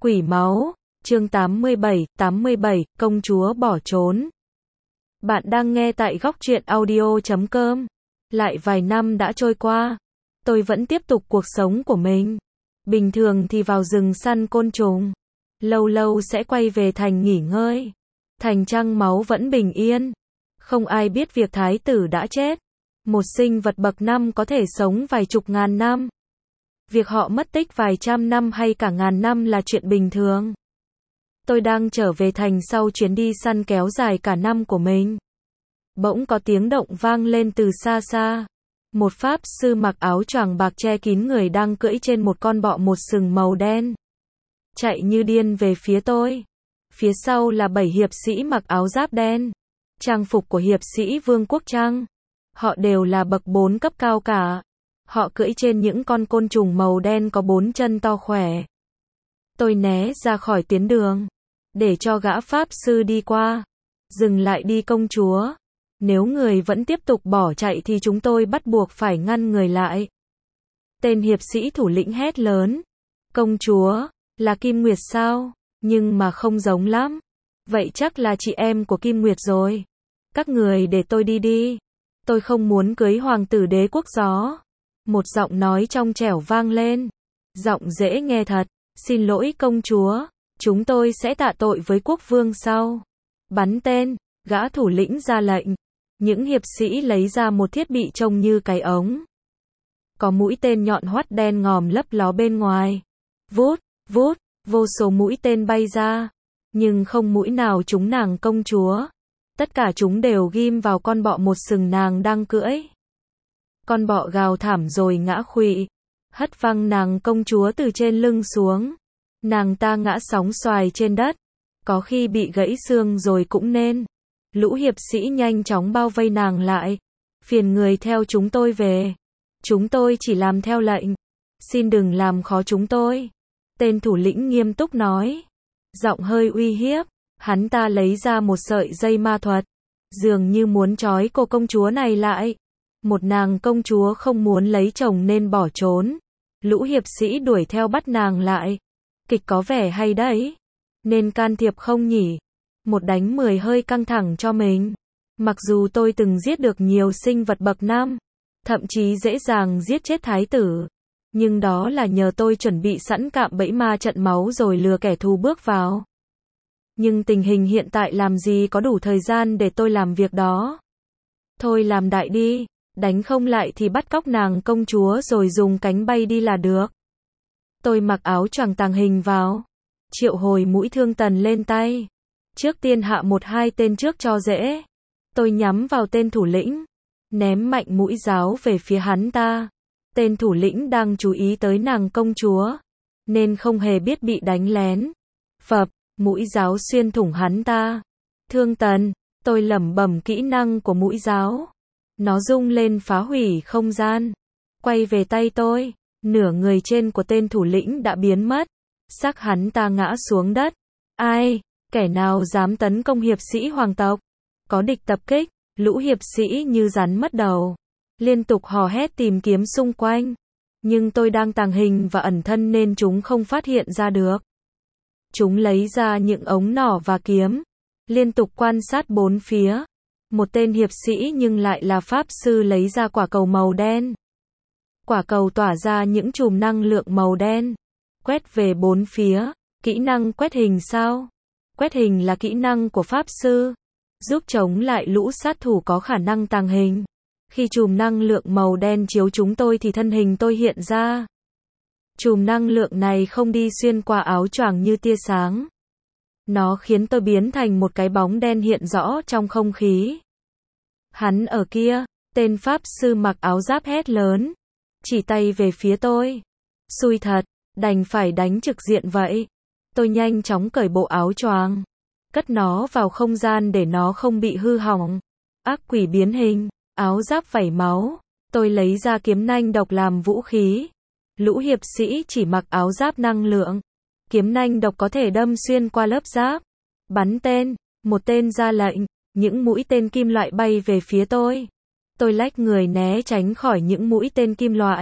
Quỷ máu, chương 87, công chúa bỏ trốn. Bạn đang nghe tại góc truyện audio.com. Lại vài năm đã trôi qua, tôi vẫn tiếp tục cuộc sống của mình. Bình thường thì vào rừng săn côn trùng, lâu lâu sẽ quay về thành nghỉ ngơi. Thành trăng máu vẫn bình yên, không ai biết việc thái tử đã chết. Một sinh vật bậc năm có thể sống vài chục ngàn năm. Việc họ mất tích vài trăm năm hay cả ngàn năm là chuyện bình thường. Tôi đang trở về thành sau chuyến đi săn kéo dài cả năm của mình. Bỗng có tiếng động vang lên từ xa xa. Một pháp sư mặc áo choàng bạc che kín người đang cưỡi trên một con bọ một sừng màu đen, chạy như điên về phía tôi. Phía sau là 7 hiệp sĩ mặc áo giáp đen, trang phục của hiệp sĩ Vương quốc Trăng. Họ đều là bậc 4 cấp cao cả. Họ cưỡi trên những con côn trùng màu đen có 4 chân to khỏe. Tôi né ra khỏi tuyến đường, để cho gã pháp sư đi qua. Dừng lại đi công chúa. Nếu người vẫn tiếp tục bỏ chạy thì chúng tôi bắt buộc phải ngăn người lại. Tên hiệp sĩ thủ lĩnh hét lớn. Công chúa, là Kim Nguyệt sao? Nhưng mà không giống lắm. Vậy chắc là chị em của Kim Nguyệt rồi. Các người để tôi đi đi. Tôi không muốn cưới hoàng tử đế quốc gió. Một giọng nói trong trẻo vang lên. Giọng dễ nghe thật. Xin lỗi công chúa, chúng tôi sẽ tạ tội với quốc vương sau. Bắn tên, gã thủ lĩnh ra lệnh. Những hiệp sĩ lấy ra một thiết bị trông như cái ống. Có mũi tên nhọn hoắt đen ngòm lấp ló bên ngoài. Vút, vút, vô số mũi tên bay ra. Nhưng không mũi nào trúng nàng công chúa. Tất cả chúng đều ghim vào con bọ một sừng nàng đang cưỡi. Con bọ gào thảm rồi ngã khuỵu, hất văng nàng công chúa từ trên lưng xuống. Nàng ta ngã sóng xoài trên đất, có khi bị gãy xương rồi cũng nên. Lũ hiệp sĩ nhanh chóng bao vây nàng lại. Phiền người theo chúng tôi về. Chúng tôi chỉ làm theo lệnh. Xin đừng làm khó chúng tôi. Tên thủ lĩnh nghiêm túc nói. Giọng hơi uy hiếp. Hắn ta lấy ra một sợi dây ma thuật, dường như muốn trói cô công chúa này lại. Một nàng công chúa không muốn lấy chồng nên bỏ trốn. Lũ hiệp sĩ đuổi theo bắt nàng lại. Kịch có vẻ hay đấy. Nên can thiệp không nhỉ? Một đánh 10 hơi căng thẳng cho mình. Mặc dù tôi từng giết được nhiều sinh vật bậc năm, thậm chí dễ dàng giết chết thái tử. Nhưng đó là nhờ tôi chuẩn bị sẵn cạm bẫy ma trận máu rồi lừa kẻ thù bước vào. Nhưng tình hình hiện tại làm gì có đủ thời gian để tôi làm việc đó. Thôi làm đại đi. Đánh không lại thì bắt cóc nàng công chúa rồi dùng cánh bay đi là được. Tôi mặc áo choàng tàng hình vào. Triệu hồi mũi thương tần lên tay. Trước tiên hạ 1-2 tên trước cho dễ. Tôi nhắm vào tên thủ lĩnh. Ném mạnh mũi giáo về phía hắn ta. Tên thủ lĩnh đang chú ý tới nàng công chúa, nên không hề biết bị đánh lén. Phập, mũi giáo xuyên thủng hắn ta. Thương tần, tôi lẩm bẩm kỹ năng của mũi giáo. Nó rung lên phá hủy không gian. Quay về tay tôi, nửa người trên của tên thủ lĩnh đã biến mất. Xác hắn ta ngã xuống đất. Ai, kẻ nào dám tấn công hiệp sĩ hoàng tộc? Có địch tập kích, lũ hiệp sĩ như rắn mất đầu. Liên tục hò hét tìm kiếm xung quanh. Nhưng tôi đang tàng hình và ẩn thân nên chúng không phát hiện ra được. Chúng lấy ra những ống nỏ và kiếm. Liên tục quan sát bốn phía. Một tên hiệp sĩ nhưng lại là pháp sư lấy ra quả cầu màu đen. Quả cầu tỏa ra những chùm năng lượng màu đen. Quét về bốn phía. Kỹ năng quét hình sao? Quét hình là kỹ năng của pháp sư, giúp chống lại lũ sát thủ có khả năng tàng hình. Khi chùm năng lượng màu đen chiếu chúng tôi thì thân hình tôi hiện ra. Chùm năng lượng này không đi xuyên qua áo choàng như tia sáng. Nó khiến tôi biến thành một cái bóng đen hiện rõ trong không khí. Hắn ở kia, tên pháp sư mặc áo giáp hét lớn, chỉ tay về phía tôi. Xui thật, đành phải đánh trực diện vậy. Tôi nhanh chóng cởi bộ áo choàng, cất nó vào không gian để nó không bị hư hỏng. Ác quỷ biến hình, áo giáp vẩy máu. Tôi lấy ra kiếm nanh độc làm vũ khí. Lũ hiệp sĩ chỉ mặc áo giáp năng lượng. Kiếm nanh độc có thể đâm xuyên qua lớp giáp. Bắn tên, một tên ra lệnh. Những mũi tên kim loại bay về phía tôi. Tôi lách người né tránh khỏi những mũi tên kim loại.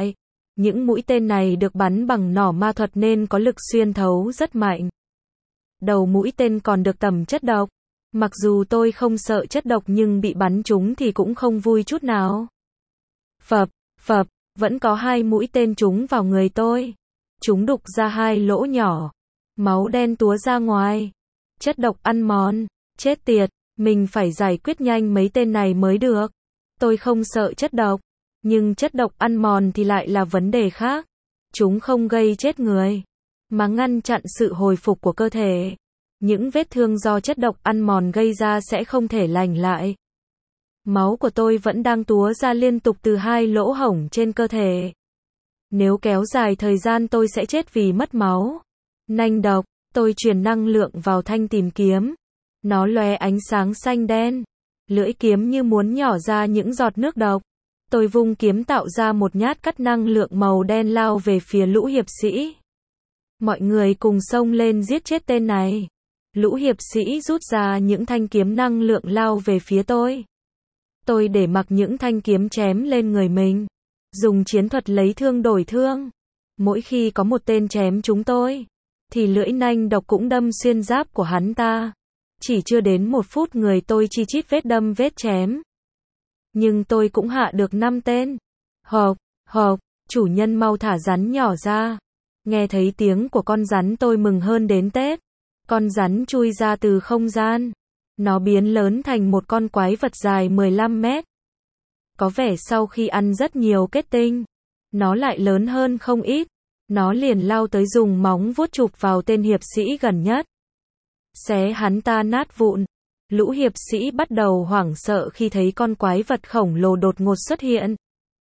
Những mũi tên này được bắn bằng nỏ ma thuật nên có lực xuyên thấu rất mạnh. Đầu mũi tên còn được tẩm chất độc. Mặc dù tôi không sợ chất độc nhưng bị bắn trúng thì cũng không vui chút nào. Phập, phập, vẫn có 2 mũi tên trúng vào người tôi. Chúng đục ra 2 lỗ nhỏ. Máu đen túa ra ngoài. Chất độc ăn mòn. Chết tiệt, mình phải giải quyết nhanh mấy tên này mới được. Tôi không sợ chất độc. Nhưng chất độc ăn mòn thì lại là vấn đề khác. Chúng không gây chết người, mà ngăn chặn sự hồi phục của cơ thể. Những vết thương do chất độc ăn mòn gây ra sẽ không thể lành lại. Máu của tôi vẫn đang túa ra liên tục từ 2 lỗ hổng trên cơ thể. Nếu kéo dài thời gian tôi sẽ chết vì mất máu. Nanh độc, tôi truyền năng lượng vào thanh tìm kiếm. Nó lóe ánh sáng xanh đen. Lưỡi kiếm như muốn nhỏ ra những giọt nước độc. Tôi vung kiếm tạo ra một nhát cắt năng lượng màu đen lao về phía lũ hiệp sĩ. Mọi người cùng xông lên giết chết tên này. Lũ hiệp sĩ rút ra những thanh kiếm năng lượng lao về phía tôi. Tôi để mặc những thanh kiếm chém lên người mình. Dùng chiến thuật lấy thương đổi thương. Mỗi khi có một tên chém chúng tôi, thì lưỡi nanh độc cũng đâm xuyên giáp của hắn ta. Chỉ chưa đến 1 phút người tôi chi chít vết đâm vết chém. Nhưng tôi cũng hạ được 5 tên. Hộp, hộp, chủ nhân mau thả rắn nhỏ ra. Nghe thấy tiếng của con rắn tôi mừng hơn đến Tết. Con rắn chui ra từ không gian. Nó biến lớn thành một con quái vật dài 15 mét. Có vẻ sau khi ăn rất nhiều kết tinh, nó lại lớn hơn không ít. Nó liền lao tới dùng móng vuốt chụp vào tên hiệp sĩ gần nhất. Xé hắn ta nát vụn. Lũ hiệp sĩ bắt đầu hoảng sợ khi thấy con quái vật khổng lồ đột ngột xuất hiện.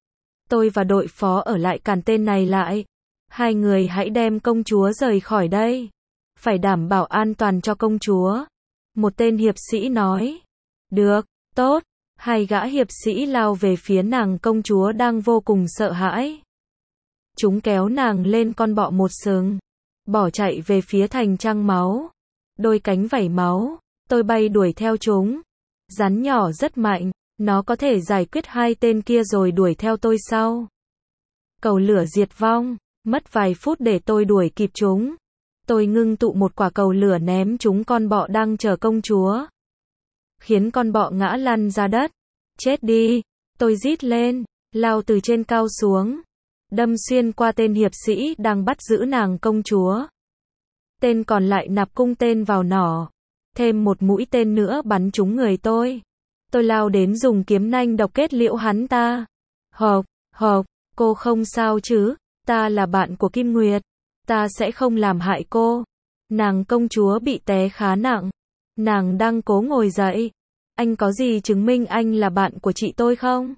Tôi và đội phó ở lại cản tên này lại. 2 người hãy đem công chúa rời khỏi đây. Phải đảm bảo an toàn cho công chúa. Một tên hiệp sĩ nói. Được, tốt. 2 gã hiệp sĩ lao về phía nàng công chúa đang vô cùng sợ hãi. Chúng kéo nàng lên con bọ một sừng. Bỏ chạy về phía thành trăng máu. Đôi cánh vảy máu. Tôi bay đuổi theo chúng. Rắn nhỏ rất mạnh. Nó có thể giải quyết 2 tên kia rồi đuổi theo tôi sau. Cầu lửa diệt vong. Mất vài phút để tôi đuổi kịp chúng. Tôi ngưng tụ một quả cầu lửa ném chúng con bọ đang chờ công chúa. Khiến con bọ ngã lăn ra đất. Chết đi. Tôi rít lên. Lao từ trên cao xuống. Đâm xuyên qua tên hiệp sĩ đang bắt giữ nàng công chúa. Tên còn lại nạp cung tên vào nỏ. Thêm một mũi tên nữa bắn trúng người tôi. Tôi lao đến dùng kiếm nanh độc kết liễu hắn ta. Hộp, hộp, cô không sao chứ? Ta là bạn của Kim Nguyệt. Ta sẽ không làm hại cô. Nàng công chúa bị té khá nặng. Nàng đang cố ngồi dậy. Anh có gì chứng minh anh là bạn của chị tôi không?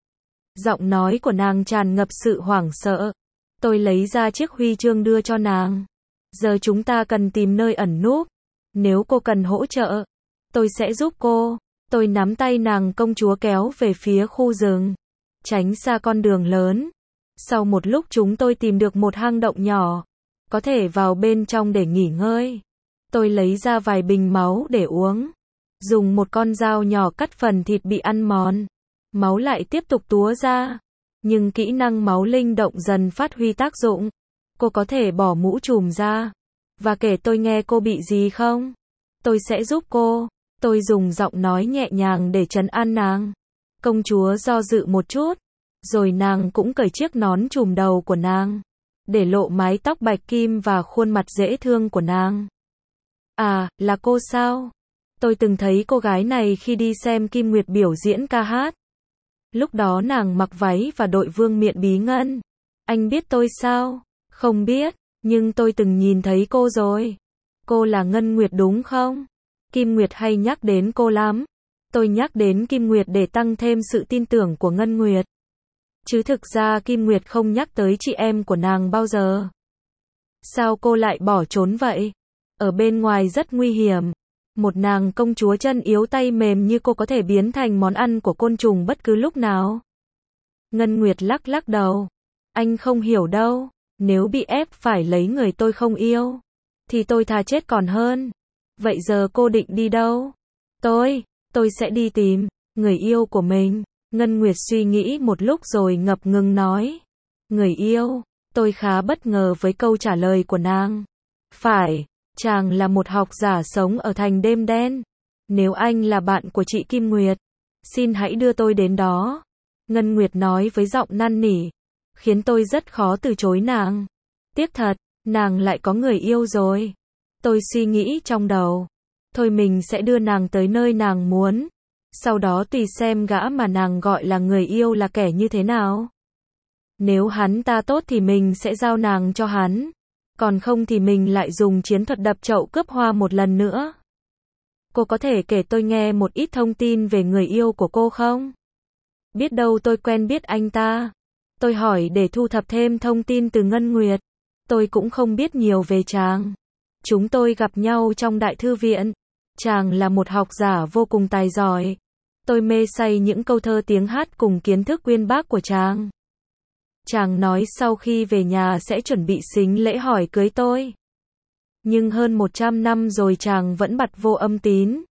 Giọng nói của nàng tràn ngập sự hoảng sợ. Tôi lấy ra chiếc huy chương đưa cho nàng. Giờ chúng ta cần tìm nơi ẩn núp. Nếu cô cần hỗ trợ, tôi sẽ giúp cô. Tôi nắm tay nàng công chúa kéo về phía khu rừng. Tránh xa con đường lớn. Sau một lúc chúng tôi tìm được một hang động nhỏ. Có thể vào bên trong để nghỉ ngơi. Tôi lấy ra vài bình máu để uống. Dùng một con dao nhỏ cắt phần thịt bị ăn mòn. Máu lại tiếp tục túa ra. Nhưng kỹ năng máu linh động dần phát huy tác dụng. Cô có thể bỏ mũ trùm ra. Và kể tôi nghe cô bị gì không? Tôi sẽ giúp cô. Tôi dùng giọng nói nhẹ nhàng để trấn an nàng. Công chúa do dự một chút. Rồi nàng cũng cởi chiếc nón trùm đầu của nàng. Để lộ mái tóc bạch kim và khuôn mặt dễ thương của nàng. À, là cô sao? Tôi từng thấy cô gái này khi đi xem Kim Nguyệt biểu diễn ca hát. Lúc đó nàng mặc váy và đội vương miện bí ngân. Anh biết tôi sao? Không biết, nhưng tôi từng nhìn thấy cô rồi. Cô là Ngân Nguyệt đúng không? Kim Nguyệt hay nhắc đến cô lắm. Tôi nhắc đến Kim Nguyệt để tăng thêm sự tin tưởng của Ngân Nguyệt. Chứ thực ra Kim Nguyệt không nhắc tới chị em của nàng bao giờ. Sao cô lại bỏ trốn vậy? Ở bên ngoài rất nguy hiểm. Một nàng công chúa chân yếu tay mềm như cô có thể biến thành món ăn của côn trùng bất cứ lúc nào. Ngân Nguyệt lắc lắc đầu. Anh không hiểu đâu. Nếu bị ép phải lấy người tôi không yêu, thì tôi thà chết còn hơn. Vậy giờ cô định đi đâu? Tôi sẽ đi tìm người yêu của mình. Ngân Nguyệt suy nghĩ một lúc rồi ngập ngừng nói. Người yêu, tôi khá bất ngờ với câu trả lời của nàng. Phải, chàng là một học giả sống ở thành đêm đen. Nếu anh là bạn của chị Kim Nguyệt, xin hãy đưa tôi đến đó. Ngân Nguyệt nói với giọng năn nỉ, khiến tôi rất khó từ chối nàng. Tiếc thật, nàng lại có người yêu rồi. Tôi suy nghĩ trong đầu, thôi mình sẽ đưa nàng tới nơi nàng muốn. Sau đó tùy xem gã mà nàng gọi là người yêu là kẻ như thế nào. Nếu hắn ta tốt thì mình sẽ giao nàng cho hắn. Còn không thì mình lại dùng chiến thuật đập chậu cướp hoa một lần nữa. Cô có thể kể tôi nghe một ít thông tin về người yêu của cô không? Biết đâu tôi quen biết anh ta. Tôi hỏi để thu thập thêm thông tin từ Ngân Nguyệt. Tôi cũng không biết nhiều về chàng. Chúng tôi gặp nhau trong đại thư viện. Chàng là một học giả vô cùng tài giỏi. Tôi mê say những câu thơ tiếng hát cùng kiến thức uyên bác của chàng. Chàng nói sau khi về nhà sẽ chuẩn bị sính lễ hỏi cưới tôi. Nhưng hơn 100 năm rồi chàng vẫn bặt vô âm tín.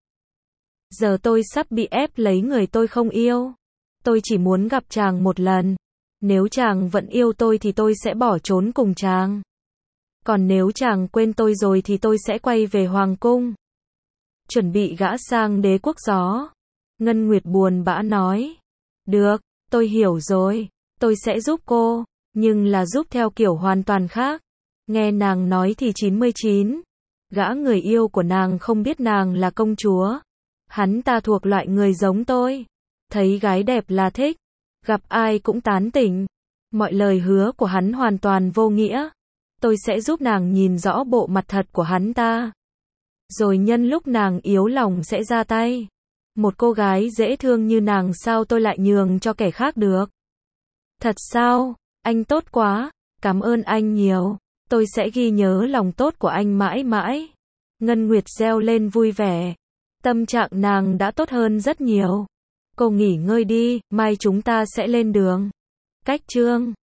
Giờ tôi sắp bị ép lấy người tôi không yêu. Tôi chỉ muốn gặp chàng một lần. Nếu chàng vẫn yêu tôi thì tôi sẽ bỏ trốn cùng chàng. Còn nếu chàng quên tôi rồi thì tôi sẽ quay về hoàng cung. Chuẩn bị gã sang đế quốc gió. Ngân Nguyệt buồn bã nói. Được, tôi hiểu rồi. Tôi sẽ giúp cô. Nhưng là giúp theo kiểu hoàn toàn khác. Nghe nàng nói thì 99. Gã người yêu của nàng không biết nàng là công chúa. Hắn ta thuộc loại người giống tôi. Thấy gái đẹp là thích. Gặp ai cũng tán tỉnh. Mọi lời hứa của hắn hoàn toàn vô nghĩa. Tôi sẽ giúp nàng nhìn rõ bộ mặt thật của hắn ta. Rồi nhân lúc nàng yếu lòng sẽ ra tay. Một cô gái dễ thương như nàng sao tôi lại nhường cho kẻ khác được? Thật sao? Anh tốt quá. Cảm ơn anh nhiều. Tôi sẽ ghi nhớ lòng tốt của anh mãi mãi. Ngân Nguyệt reo lên vui vẻ. Tâm trạng nàng đã tốt hơn rất nhiều. Cô nghỉ ngơi đi, mai chúng ta sẽ lên đường. Cách chương